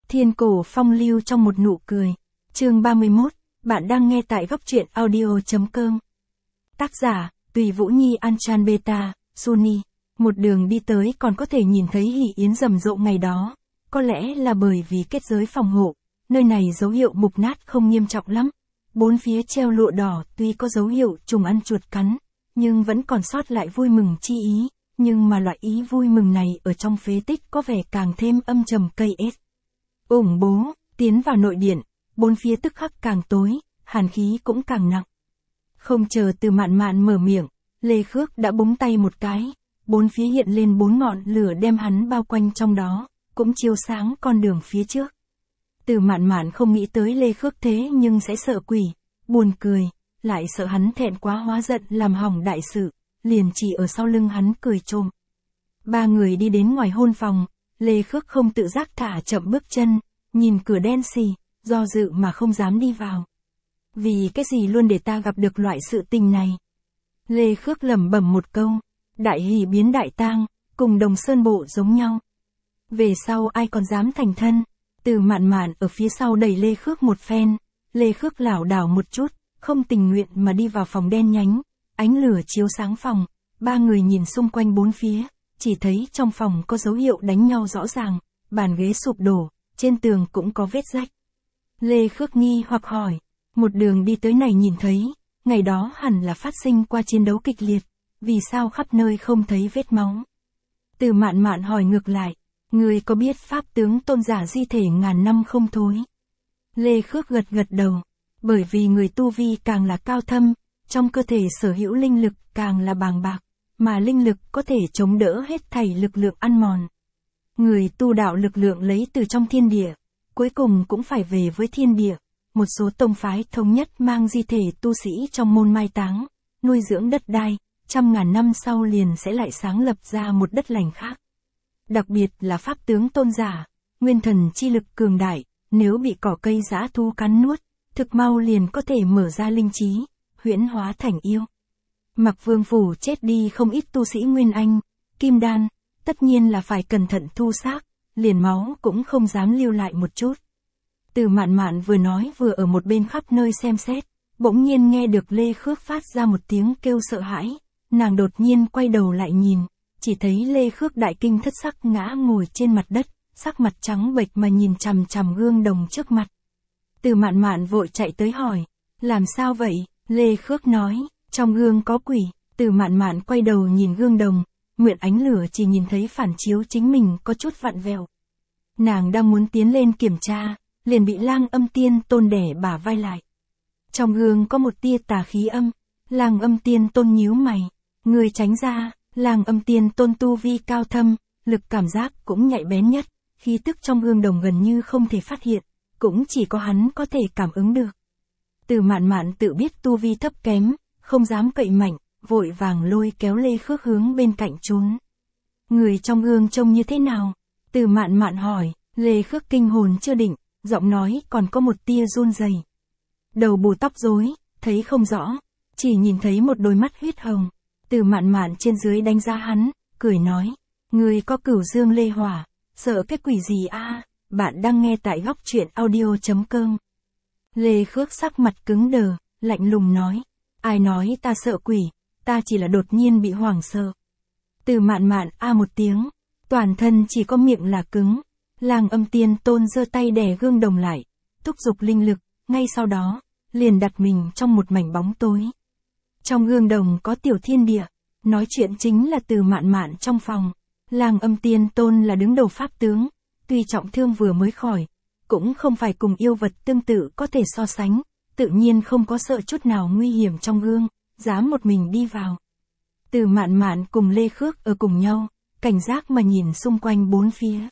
Thiên cổ phong lưu trong một nụ cười. Chương 31, bạn đang nghe tại góc truyện audio.com. Tác giả, Tùy Vũ Nhi Anchan Beta, Sunny. Một đường đi tới còn có thể nhìn thấy hỷ yến rầm rộ ngày đó. Có lẽ là bởi vì kết giới phòng hộ, nơi này dấu hiệu mục nát không nghiêm trọng lắm. Bốn phía treo lụa đỏ tuy có dấu hiệu trùng ăn chuột cắn, nhưng vẫn còn sót lại vui mừng chi ý. Nhưng mà loại ý vui mừng này ở trong phế tích có vẻ càng thêm âm trầm cây ết. Ủng bố, tiến vào nội điện, bốn phía tức khắc càng tối, hàn khí cũng càng nặng. Không chờ Từ Mạn Mạn mở miệng, Lê Khước đã búng tay một cái, bốn phía hiện lên bốn ngọn lửa đem hắn bao quanh trong đó, cũng chiếu sáng con đường phía trước. Từ Mạn Mạn không nghĩ tới Lê Khước thế nhưng sẽ sợ quỷ, buồn cười, lại sợ hắn thẹn quá hóa giận làm hỏng đại sự, liền chỉ ở sau lưng hắn cười trộm. Ba người đi đến ngoài hôn phòng, Lê Khước không tự giác thả chậm bước chân, nhìn cửa đen xì, do dự mà không dám đi vào. Vì cái gì luôn để ta gặp được loại sự tình này? Lê Khước lẩm bẩm một câu, đại hỷ biến đại tang, cùng Đồng Sơn Bộ giống nhau. Về sau ai còn dám thành thân? Từ Mạn Mạn ở phía sau đẩy Lê Khước một phen, Lê Khước lảo đảo một chút, không tình nguyện mà đi vào phòng đen nhánh, ánh lửa chiếu sáng phòng, ba người nhìn xung quanh bốn phía, chỉ thấy trong phòng có dấu hiệu đánh nhau rõ ràng, bàn ghế sụp đổ, trên tường cũng có vết rách. Lê Khước nghi hoặc hỏi, một đường đi tới này nhìn thấy, ngày đó hẳn là phát sinh qua chiến đấu kịch liệt, vì sao khắp nơi không thấy vết máu? Từ Mạn Mạn hỏi ngược lại, người có biết pháp tướng tôn giả di thể ngàn năm không thối? Lê Khước gật gật đầu, bởi vì người tu vi càng là cao thâm, trong cơ thể sở hữu linh lực càng là bàng bạc, mà linh lực có thể chống đỡ hết thảy lực lượng ăn mòn. Người tu đạo lực lượng lấy từ trong thiên địa, cuối cùng cũng phải về với thiên địa. Một số tông phái thống nhất mang di thể tu sĩ trong môn mai táng, nuôi dưỡng đất đai, trăm ngàn năm sau liền sẽ lại sáng lập ra một đất lành khác. Đặc biệt là pháp tướng tôn giả, nguyên thần chi lực cường đại, nếu bị cỏ cây dã thú cắn nuốt, thực mau liền có thể mở ra linh trí, huyễn hóa thành yêu. Mặc Vương phủ chết đi không ít tu sĩ Nguyên Anh, Kim Đan, tất nhiên là phải cẩn thận thu xác, liền máu cũng không dám lưu lại một chút. Từ Mạn Mạn vừa nói vừa ở một bên khắp nơi xem xét, bỗng nhiên nghe được Lê Khước phát ra một tiếng kêu sợ hãi, nàng đột nhiên quay đầu lại nhìn, chỉ thấy Lê Khước đại kinh thất sắc ngã ngồi trên mặt đất, sắc mặt trắng bệch mà nhìn chằm chằm gương đồng trước mặt. Từ Mạn Mạn vội chạy tới hỏi, làm sao vậy? Lê Khước nói, trong gương có quỷ. Từ Mạn Mạn quay đầu nhìn gương đồng, nguyện ánh lửa chỉ nhìn thấy phản chiếu chính mình có chút vặn vẹo. Nàng đang muốn tiến lên kiểm tra, liền bị Lang Âm Tiên Tôn đẻ bả vai lại. Trong gương có một tia tà khí âm, Lang Âm Tiên Tôn nhíu mày, người tránh ra. Lang Âm Tiên Tôn tu vi cao thâm, lực cảm giác cũng nhạy bén nhất, khí tức trong gương đồng gần như không thể phát hiện, cũng chỉ có hắn có thể cảm ứng được. Từ Mạn Mạn tự biết tu vi thấp kém, không dám cậy mạnh, vội vàng lôi kéo Lê Khước hướng bên cạnh trốn. Người trong gương trông như thế nào? Từ Mạn Mạn hỏi. Lê Khước kinh hồn chưa định, giọng nói còn có một tia run rẩy. Đầu bù tóc rối, thấy không rõ, chỉ nhìn thấy một đôi mắt huyết hồng. Từ Mạn Mạn trên dưới đánh giá hắn, cười nói, người có cửu dương lê hỏa, sợ cái quỷ gì a? Bạn đang nghe tại góc truyện audio.com. Lê Khước sắc mặt cứng đờ, lạnh lùng nói, ai nói ta sợ quỷ, ta chỉ là đột nhiên bị hoảng sợ. Từ Mạn Mạn a một tiếng, toàn thân chỉ có miệng là cứng. Lang Âm Tiên Tôn giơ tay đè gương đồng lại, thúc giục linh lực, ngay sau đó, liền đặt mình trong một mảnh bóng tối. Trong gương đồng có tiểu thiên địa, nói chuyện chính là Từ Mạn Mạn trong phòng. Lang Âm Tiên Tôn là đứng đầu pháp tướng, tuy trọng thương vừa mới khỏi, cũng không phải cùng yêu vật tương tự có thể so sánh, tự nhiên không có sợ chút nào nguy hiểm trong gương, dám một mình đi vào. Từ Mạn Mạn cùng Lê Khước ở cùng nhau, cảnh giác mà nhìn xung quanh bốn phía.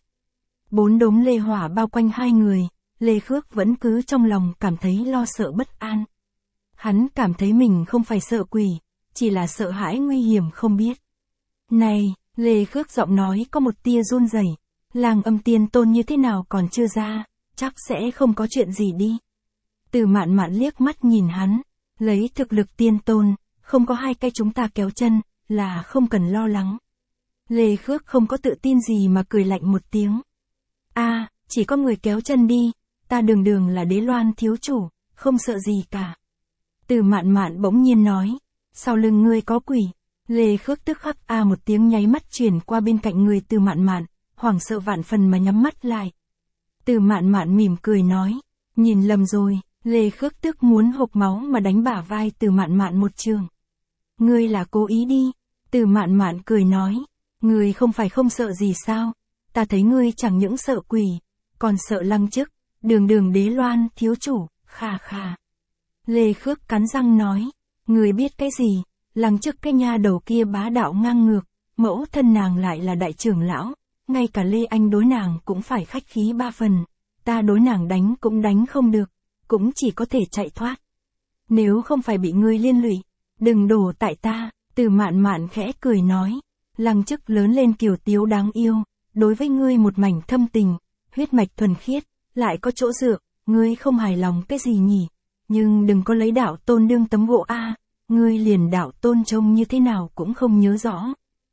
Bốn đốm lê hỏa bao quanh hai người, Lê Khước vẫn cứ trong lòng cảm thấy lo sợ bất an. Hắn cảm thấy mình không phải sợ quỷ, chỉ là sợ hãi nguy hiểm không biết. Này, Lê Khước giọng nói có một tia run rẩy, Lang Âm Tiên Tôn như thế nào còn chưa ra, chắc sẽ không có chuyện gì đi. Từ Mạn Mạn liếc mắt nhìn hắn, lấy thực lực tiên tôn, không có hai cái chúng ta kéo chân, là không cần lo lắng. Lê Khước không có tự tin gì mà cười lạnh một tiếng. chỉ có người kéo chân đi, ta đường đường là Đế Loan thiếu chủ, không sợ gì cả. Từ Mạn Mạn bỗng nhiên nói, sau lưng ngươi có quỷ. Lê Khước tức khắc a một tiếng nháy mắt chuyển qua bên cạnh người Từ Mạn Mạn, hoảng sợ vạn phần mà nhắm mắt lại. Từ Mạn Mạn mỉm cười nói, nhìn lầm rồi. Lê Khước tức muốn hộc máu mà đánh bả vai Từ Mạn Mạn một trường. Ngươi là cố ý đi. Từ Mạn Mạn cười nói, ngươi không phải không sợ gì sao, ta thấy ngươi chẳng những sợ quỷ, còn sợ Lăng Chức, đường đường Đế Loan thiếu chủ, khà khà. Lê Khước cắn răng nói, ngươi biết cái gì, Lăng Chức cái nha đầu kia bá đạo ngang ngược, mẫu thân nàng lại là đại trưởng lão, ngay cả Lê Anh đối nàng cũng phải khách khí 3 phần, ta đối nàng đánh cũng đánh không được, cũng chỉ có thể chạy thoát. Nếu không phải bị ngươi liên lụy, đừng đổ tại ta. Từ Mạn Mạn khẽ cười nói, Lăng Chức lớn lên kiều tiếu đáng yêu, đối với ngươi một mảnh thâm tình, huyết mạch thuần khiết, lại có chỗ dựa, ngươi không hài lòng cái gì nhỉ? Nhưng đừng có lấy đạo tôn đương tấm gỗ a, ngươi liền đạo tôn trông như thế nào cũng không nhớ rõ.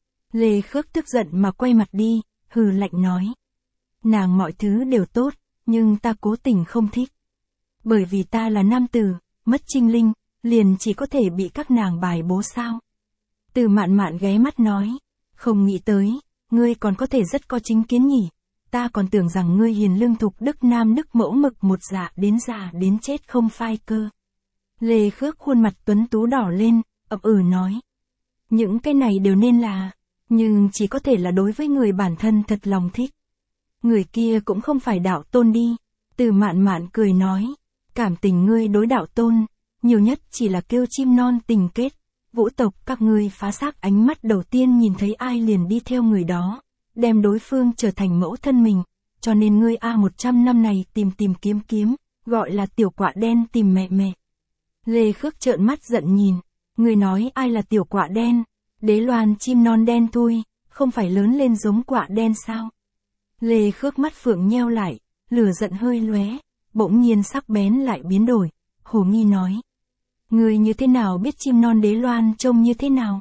Lê Khước tức giận mà quay mặt đi, hừ lạnh nói, nàng mọi thứ đều tốt, nhưng ta cố tình không thích. Bởi vì ta là nam tử, mất trinh linh, liền chỉ có thể bị các nàng bài bố sao? Từ Mạn Mạn ghé mắt nói, không nghĩ tới, ngươi còn có thể rất có chính kiến nhỉ, ta còn tưởng rằng ngươi hiền lương thục đức nam đức mẫu mực một già đến chết không phai cơ. Lê Khước khuôn mặt tuấn tú đỏ lên, ậm nói, những cái này đều nên là, nhưng chỉ có thể là đối với người bản thân thật lòng thích. Người kia cũng không phải đạo tôn đi. Từ Mạn Mạn cười nói, cảm tình ngươi đối đạo tôn, nhiều nhất chỉ là kêu chim non tình kết. Vũ tộc các ngươi phá xác ánh mắt đầu tiên nhìn thấy ai liền đi theo người đó, đem đối phương trở thành mẫu thân mình, cho nên ngươi 100 năm này tìm kiếm, gọi là tiểu quạ đen tìm mẹ mẹ. Lê Khước trợn mắt giận nhìn, ngươi nói ai là tiểu quạ đen? Đế Loan chim non đen thui, không phải lớn lên giống quạ đen sao? Lê Khước mắt phượng nheo lại, lửa giận hơi lóe, bỗng nhiên sắc bén lại biến đổi, hồ nghi nói. Người như thế nào biết chim non Đế Loan trông như thế nào?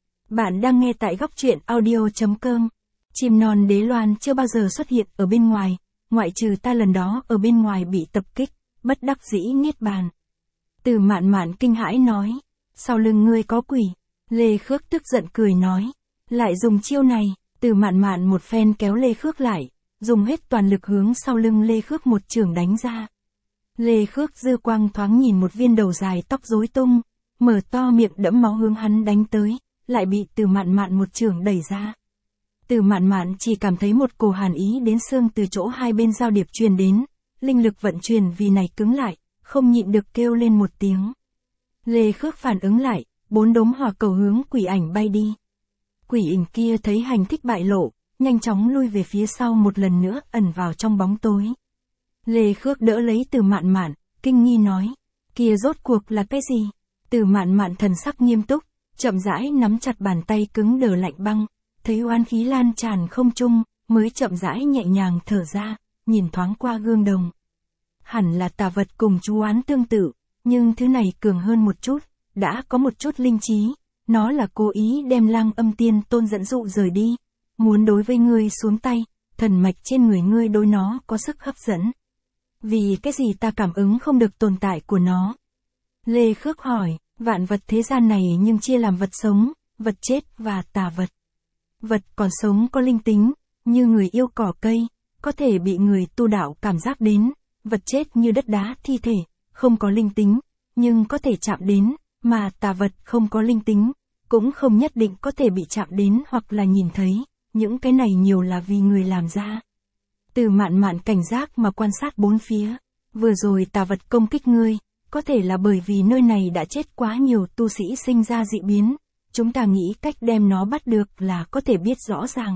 Bạn đang nghe tại góc truyện audio.com. Chim non Đế Loan chưa bao giờ xuất hiện ở bên ngoài, ngoại trừ ta lần đó ở bên ngoài bị tập kích, bất đắc dĩ niết bàn. Từ Mạn Mạn kinh hãi nói, sau lưng ngươi có quỷ. Lê Khước tức giận cười nói, lại dùng chiêu này. Từ Mạn Mạn một phen kéo Lê Khước lại, dùng hết toàn lực hướng sau lưng Lê Khước một chưởng đánh ra. Lê Khước dư quang thoáng nhìn một viên đầu dài tóc rối tung, mở to miệng đẫm máu hướng hắn đánh tới, lại bị Từ Mạn Mạn một chưởng đẩy ra. Từ Mạn Mạn chỉ cảm thấy một cổ hàn ý đến xương từ chỗ hai bên giao điệp truyền đến, linh lực vận chuyển vì này cứng lại, không nhịn được kêu lên một tiếng. Lê Khước phản ứng lại, 4 đốm hỏa cầu hướng quỷ ảnh bay đi. Quỷ ảnh kia thấy hành thích bại lộ, nhanh chóng lui về phía sau một lần nữa ẩn vào trong bóng tối. Lê Khước đỡ lấy Từ Mạn Mạn, kinh nghi nói, kia rốt cuộc là cái gì? Từ Mạn Mạn thần sắc nghiêm túc, chậm rãi nắm chặt bàn tay cứng đờ lạnh băng, thấy oán khí lan tràn không trung, mới chậm rãi nhẹ nhàng thở ra, nhìn thoáng qua gương đồng. Hẳn là tà vật cùng chú oán tương tự, nhưng thứ này cường hơn một chút, đã có một chút linh trí, nó là cố ý đem Lăng Âm Tiên Tôn dẫn dụ rời đi, muốn đối với ngươi xuống tay, thần mạch trên người ngươi đối nó có sức hấp dẫn. Vì cái gì ta cảm ứng không được tồn tại của nó? Lê Khước hỏi, vạn vật thế gian này nhưng chia làm vật sống, vật chết và tà vật. Vật còn sống có linh tính, như người yêu cỏ cây, có thể bị người tu đạo cảm giác đến, vật chết như đất đá thi thể, không có linh tính, nhưng có thể chạm đến, mà tà vật không có linh tính, cũng không nhất định có thể bị chạm đến hoặc là nhìn thấy, những cái này nhiều là vì người làm ra. Từ Mạn Mạn cảnh giác mà quan sát bốn phía, vừa rồi tà vật công kích ngươi, có thể là bởi vì nơi này đã chết quá nhiều tu sĩ sinh ra dị biến, chúng ta nghĩ cách đem nó bắt được là có thể biết rõ ràng.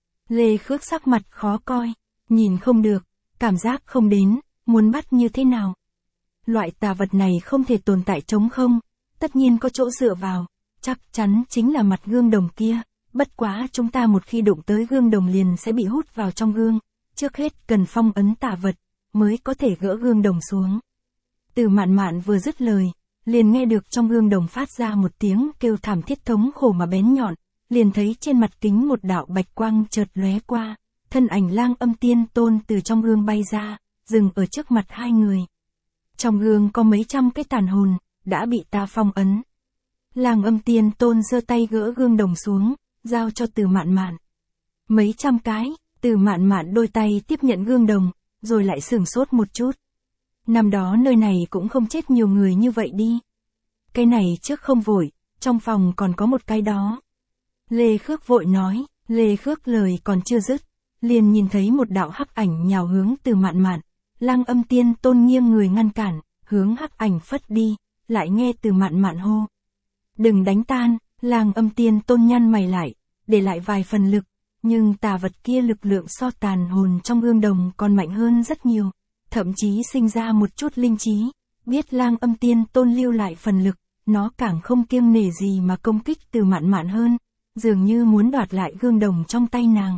Lê Khước sắc mặt khó coi, nhìn không được, cảm giác không đến, muốn bắt như thế nào. Loại tà vật này không thể tồn tại trống không, tất nhiên có chỗ dựa vào, chắc chắn chính là mặt gương đồng kia, bất quá chúng ta một khi đụng tới gương đồng liền sẽ bị hút vào trong gương, trước hết cần phong ấn tà vật, mới có thể gỡ gương đồng xuống. Từ Mạn Mạn vừa dứt lời, liền nghe được trong gương đồng phát ra một tiếng kêu thảm thiết thống khổ mà bén nhọn, liền thấy trên mặt kính một đạo bạch quang chợt lóe qua, thân ảnh Lang Âm Tiên Tôn từ trong gương bay ra, dừng ở trước mặt hai người. Trong gương có mấy trăm cái tàn hồn, đã bị ta phong ấn. Lang Âm Tiên Tôn giơ tay gỡ gương đồng xuống, giao cho Từ Mạn Mạn. Mấy trăm cái, Từ Mạn Mạn đôi tay tiếp nhận gương đồng, rồi lại sửng sốt một chút. Năm đó nơi này cũng không chết nhiều người như vậy đi. Cái này trước không vội, trong phòng còn có một cái đó. Lê Khước vội nói, Lê Khước lời còn chưa dứt, liền nhìn thấy một đạo hắc ảnh nhào hướng Từ Mạn Mạn. Lang Âm Tiên Tôn nghiêng người ngăn cản, hướng hắc ảnh phất đi, lại nghe Từ Mạn Mạn hô. Đừng đánh tan, Lang Âm Tiên Tôn nhăn mày lại, để lại vài phần lực, nhưng tà vật kia lực lượng so tàn hồn trong gương đồng còn mạnh hơn rất nhiều, thậm chí sinh ra một chút linh trí, biết Lang Âm Tiên Tôn lưu lại phần lực, nó càng không kiêng nể gì mà công kích Từ Mạn Mạn hơn, dường như muốn đoạt lại gương đồng trong tay nàng.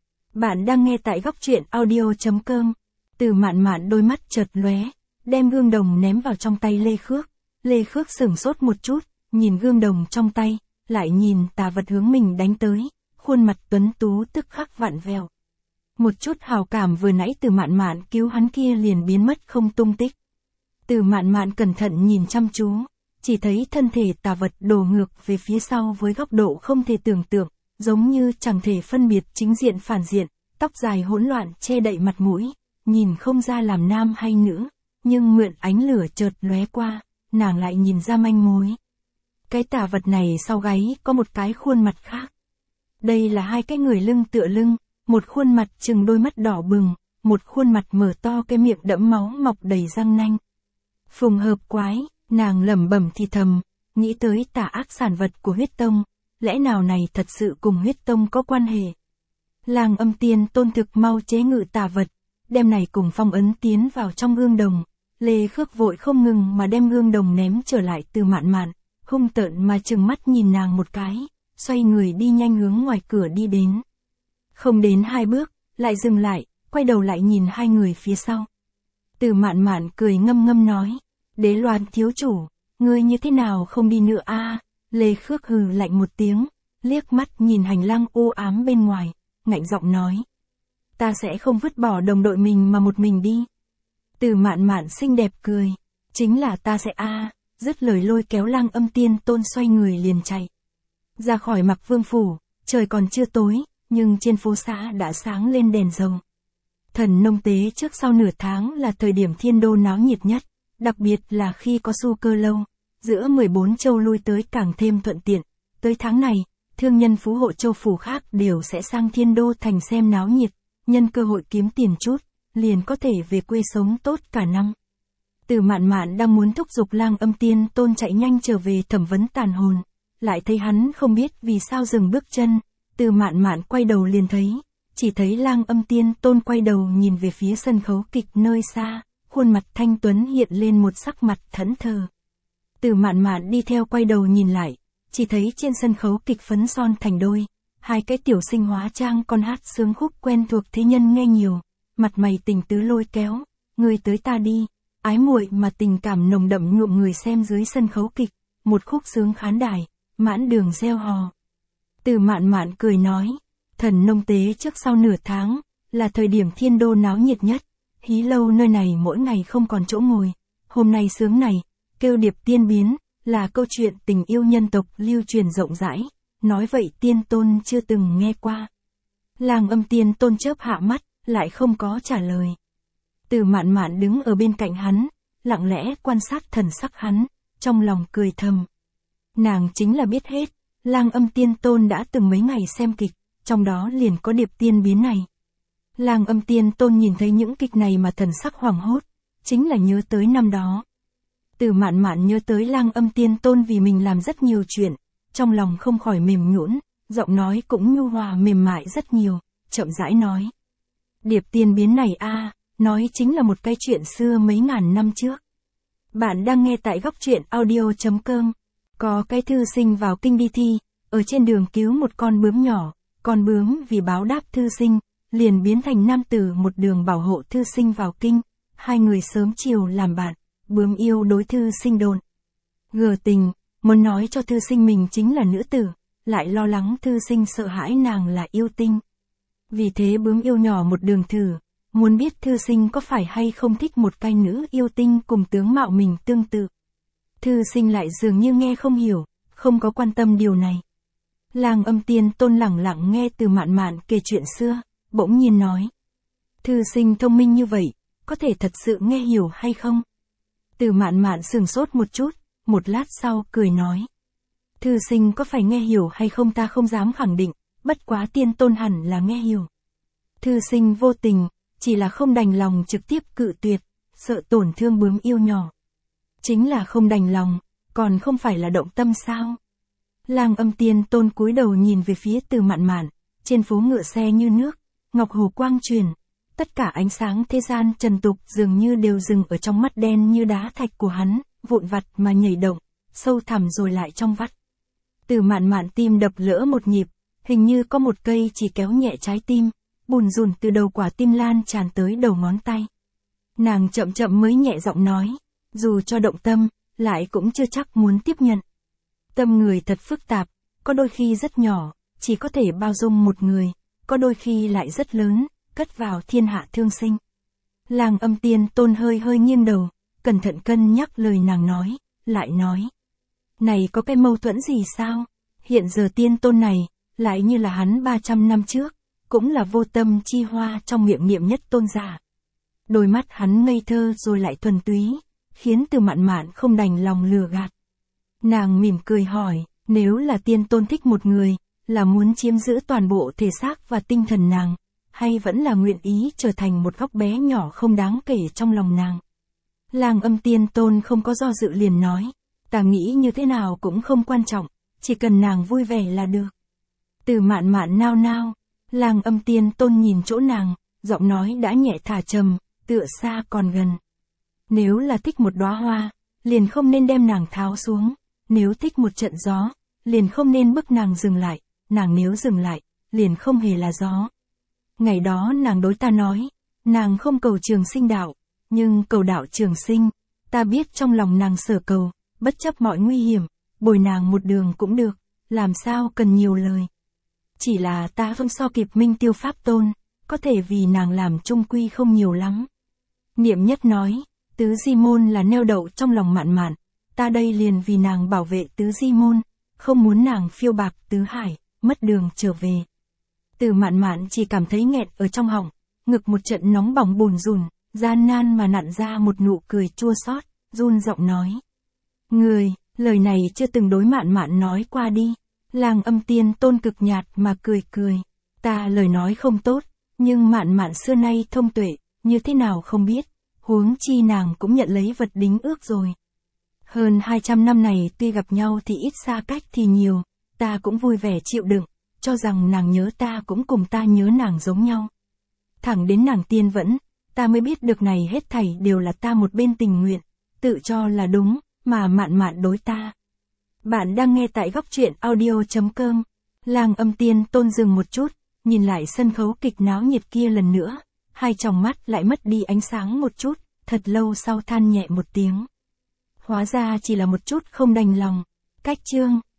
Bạn đang nghe tại góc truyện audio.com. Từ Mạn Mạn đôi mắt chợt lóe, đem gương đồng ném vào trong tay Lê Khước. Lê Khước sửng sốt một chút, nhìn gương đồng trong tay, lại nhìn tà vật hướng mình đánh tới, khuôn mặt tuấn tú tức khắc vặn vẹo. Một chút hào cảm vừa nãy Từ Mạn Mạn cứu hắn kia liền biến mất không tung tích. Từ Mạn Mạn cẩn thận nhìn chăm chú, chỉ thấy thân thể tà vật đổ ngược về phía sau với góc độ không thể tưởng tượng, giống như chẳng thể phân biệt chính diện phản diện, tóc dài hỗn loạn che đậy mặt mũi, nhìn không ra làm nam hay nữ, nhưng mượn ánh lửa chợt lóe qua, nàng lại nhìn ra manh mối. Cái tà vật này sau gáy có một cái khuôn mặt khác. Đây là hai cái người lưng tựa lưng, một khuôn mặt trừng đôi mắt đỏ bừng, một khuôn mặt mở to cái miệng đẫm máu mọc đầy răng nanh. Phùng hợp quái, nàng lẩm bẩm thì thầm, nghĩ tới tà ác sản vật của huyết tông, lẽ nào này thật sự cùng huyết tông có quan hệ. Lang Âm Tiên Tôn thực mau chế ngự tà vật, đem này cùng phong ấn tiến vào trong gương đồng. Lê Khước vội không ngừng mà đem gương đồng ném trở lại Từ Mạn Mạn, hung tợn mà trừng mắt nhìn nàng một cái, xoay người đi nhanh hướng ngoài cửa đi đến. Không đến 2 bước, lại dừng lại, quay đầu lại nhìn hai người phía sau. Từ Mạn Mạn cười ngâm ngâm nói, Đế Loan thiếu chủ, ngươi như thế nào không đi nữa a? Lê Khước hừ lạnh một tiếng, liếc mắt nhìn hành lang u ám bên ngoài, ngạnh giọng nói. Ta sẽ không vứt bỏ đồng đội mình mà một mình đi. Từ Mạn Mạn xinh đẹp cười, chính là ta sẽ dứt lời lôi kéo Lang Âm Tiên Tôn xoay người liền chạy. Ra khỏi Mặc Vương phủ, trời còn chưa tối, nhưng trên phố xã đã sáng lên đèn dầu. Thần nông tế trước sau nửa tháng là thời điểm thiên đô náo nhiệt nhất, đặc biệt là khi có Xu Cơ Lâu, giữa 14 châu lui tới càng thêm thuận tiện. Tới tháng này, thương nhân phú hộ châu phủ khác đều sẽ sang thiên đô thành xem náo nhiệt, nhân cơ hội kiếm tiền chút, liền có thể về quê sống tốt cả năm. Từ Mạn Mạn đang muốn thúc giục Lang Âm Tiên Tôn chạy nhanh trở về thẩm vấn tàn hồn, lại thấy hắn không biết vì sao dừng bước chân. Từ Mạn Mạn quay đầu liền thấy, chỉ thấy Lang Âm Tiên Tôn quay đầu nhìn về phía sân khấu kịch nơi xa, khuôn mặt thanh tuấn hiện lên một sắc mặt thẫn thờ. Từ Mạn Mạn đi theo quay đầu nhìn lại, chỉ thấy trên sân khấu kịch phấn son thành đôi, hai cái tiểu sinh hóa trang con hát sướng khúc quen thuộc thế nhân nghe nhiều, mặt mày tình tứ lôi kéo, người tới ta đi, ái muội mà tình cảm nồng đậm nhuộm người xem dưới sân khấu kịch, một khúc sướng khán đài, mãn đường reo hò. Từ Mạn Mạn cười nói, thần nông tế trước sau nửa tháng, là thời điểm thiên đô náo nhiệt nhất, hí lâu nơi này mỗi ngày không còn chỗ ngồi, hôm nay sướng này, kêu điệp tiên biến, là câu chuyện tình yêu nhân tộc lưu truyền rộng rãi, nói vậy tiên tôn chưa từng nghe qua. Lang Âm Tiên Tôn chớp hạ mắt, lại không có trả lời. Từ Mạn Mạn đứng ở bên cạnh hắn, lặng lẽ quan sát thần sắc hắn, trong lòng cười thầm. Nàng chính là biết hết, Lang Âm Tiên Tôn đã từng mấy ngày xem kịch, trong đó liền có điệp tiên biến này. Lang Âm Tiên Tôn nhìn thấy những kịch này mà thần sắc hoảng hốt, chính là nhớ tới năm đó. Từ Mạn Mạn nhớ tới Lang Âm Tiên Tôn vì mình làm rất nhiều chuyện, trong lòng không khỏi mềm nhũn, giọng nói cũng nhu hòa mềm mại rất nhiều, chậm rãi nói. Điệp tiên biến này nói chính là một cái chuyện xưa mấy ngàn năm trước. Bạn đang nghe tại góc truyện audio.com. Có cái thư sinh vào kinh đi thi, ở trên đường cứu một con bướm nhỏ, con bướm vì báo đáp thư sinh, liền biến thành nam tử một đường bảo hộ thư sinh vào kinh, hai người sớm chiều làm bạn, bướm yêu đối thư sinh đồn. Gờ tình, muốn nói cho thư sinh mình chính là nữ tử, lại lo lắng thư sinh sợ hãi nàng là yêu tinh. Vì thế bướm yêu nhỏ một đường thử, muốn biết thư sinh có phải hay không thích một cái nữ yêu tinh cùng tướng mạo mình tương tự. Thư sinh lại dường như nghe không hiểu, không có quan tâm điều này. Lang Âm Tiên Tôn lẳng lặng nghe Từ Mạn Mạn kể chuyện xưa, bỗng nhiên nói. Thư sinh thông minh như vậy, có thể thật sự nghe hiểu hay không? Từ Mạn Mạn sửng sốt một chút, một lát sau cười nói. Thư sinh có phải nghe hiểu hay không ta không dám khẳng định, bất quá Tiên Tôn hẳn là nghe hiểu. Thư sinh vô tình, chỉ là không đành lòng trực tiếp cự tuyệt, sợ tổn thương bướm yêu nhỏ. Chính là không đành lòng, còn không phải là động tâm sao? Lang Âm Tiên Tôn cúi đầu nhìn về phía Từ Mạn Mạn, trên phố ngựa xe như nước, ngọc hồ quang truyền, tất cả ánh sáng thế gian trần tục dường như đều dừng ở trong mắt đen như đá thạch của hắn, vụn vặt mà nhảy động, sâu thẳm rồi lại trong vắt. Từ Mạn Mạn tim đập lỡ một nhịp, hình như có một cây chỉ kéo nhẹ trái tim, bùn rùn từ đầu quả tim lan tràn tới đầu ngón tay. Nàng chậm chậm mới nhẹ giọng nói, dù cho động tâm, lại cũng chưa chắc muốn tiếp nhận. Tâm người thật phức tạp, có đôi khi rất nhỏ, chỉ có thể bao dung một người, có đôi khi lại rất lớn, cất vào thiên hạ thương sinh. Lang Âm Tiên Tôn hơi hơi nghiêng đầu, cẩn thận cân nhắc lời nàng nói, lại nói. Này có cái mâu thuẫn gì sao? Hiện giờ Tiên Tôn này, lại như là hắn 300 năm trước, cũng là vô tâm chi hoa trong miệng Niệm Nhất Tôn giả. Đôi mắt hắn ngây thơ rồi lại thuần túy, khiến Từ Mạn Mạn không đành lòng lừa gạt. Nàng mỉm cười hỏi, nếu là Tiên Tôn thích một người, là muốn chiếm giữ toàn bộ thể xác và tinh thần nàng, hay vẫn là nguyện ý trở thành một góc bé nhỏ không đáng kể trong lòng nàng? Lang Âm Tiên Tôn không có do dự liền nói, ta nghĩ như thế nào cũng không quan trọng, chỉ cần nàng vui vẻ là được. Từ Mạn Mạn nao nao, Lang Âm Tiên Tôn nhìn chỗ nàng, giọng nói đã nhẹ thả trầm, tựa xa còn gần. Nếu là thích một đóa hoa, liền không nên đem nàng tháo xuống, nếu thích một trận gió, liền không nên bức nàng dừng lại, nàng nếu dừng lại, liền không hề là gió. Ngày đó nàng đối ta nói, nàng không cầu trường sinh đạo, nhưng cầu đạo trường sinh, ta biết trong lòng nàng sở cầu, bất chấp mọi nguy hiểm, bồi nàng một đường cũng được, làm sao cần nhiều lời. Chỉ là ta không so kịp Minh Tiêu Pháp Tôn, có thể vì nàng làm chung quy không nhiều lắm. Niệm Nhất nói, Tứ Di Môn là neo đậu trong lòng Mạn Mạn, ta đây liền vì nàng bảo vệ Tứ Di Môn, không muốn nàng phiêu bạc tứ hải, mất đường trở về. Từ Mạn Mạn chỉ cảm thấy nghẹt ở trong họng, ngực một trận nóng bỏng bùn rùn, gian nan mà nặn ra một nụ cười chua xót, run giọng nói. Người, lời này chưa từng đối Mạn Mạn nói qua đi. Lang Âm Tiên Tôn cực nhạt mà cười cười. Ta lời nói không tốt, nhưng Mạn Mạn xưa nay thông tuệ, như thế nào không biết, huống chi nàng cũng nhận lấy vật đính ước rồi. Hơn 200 năm này tuy gặp nhau thì ít xa cách thì nhiều, ta cũng vui vẻ chịu đựng, cho rằng nàng nhớ ta cũng cùng ta nhớ nàng giống nhau. Thẳng đến nàng tiên vẫn, ta mới biết được này hết thảy đều là ta một bên tình nguyện, tự cho là đúng, mà Mạn Mạn đối ta. Bạn đang nghe tại góc truyện audio.com. Lang Âm Tiên Tôn dừng một chút, nhìn lại sân khấu kịch náo nhiệt kia lần nữa, hai tròng mắt lại mất đi ánh sáng một chút, thật lâu sau than nhẹ một tiếng. Hóa ra chỉ là một chút không đành lòng. Cách chương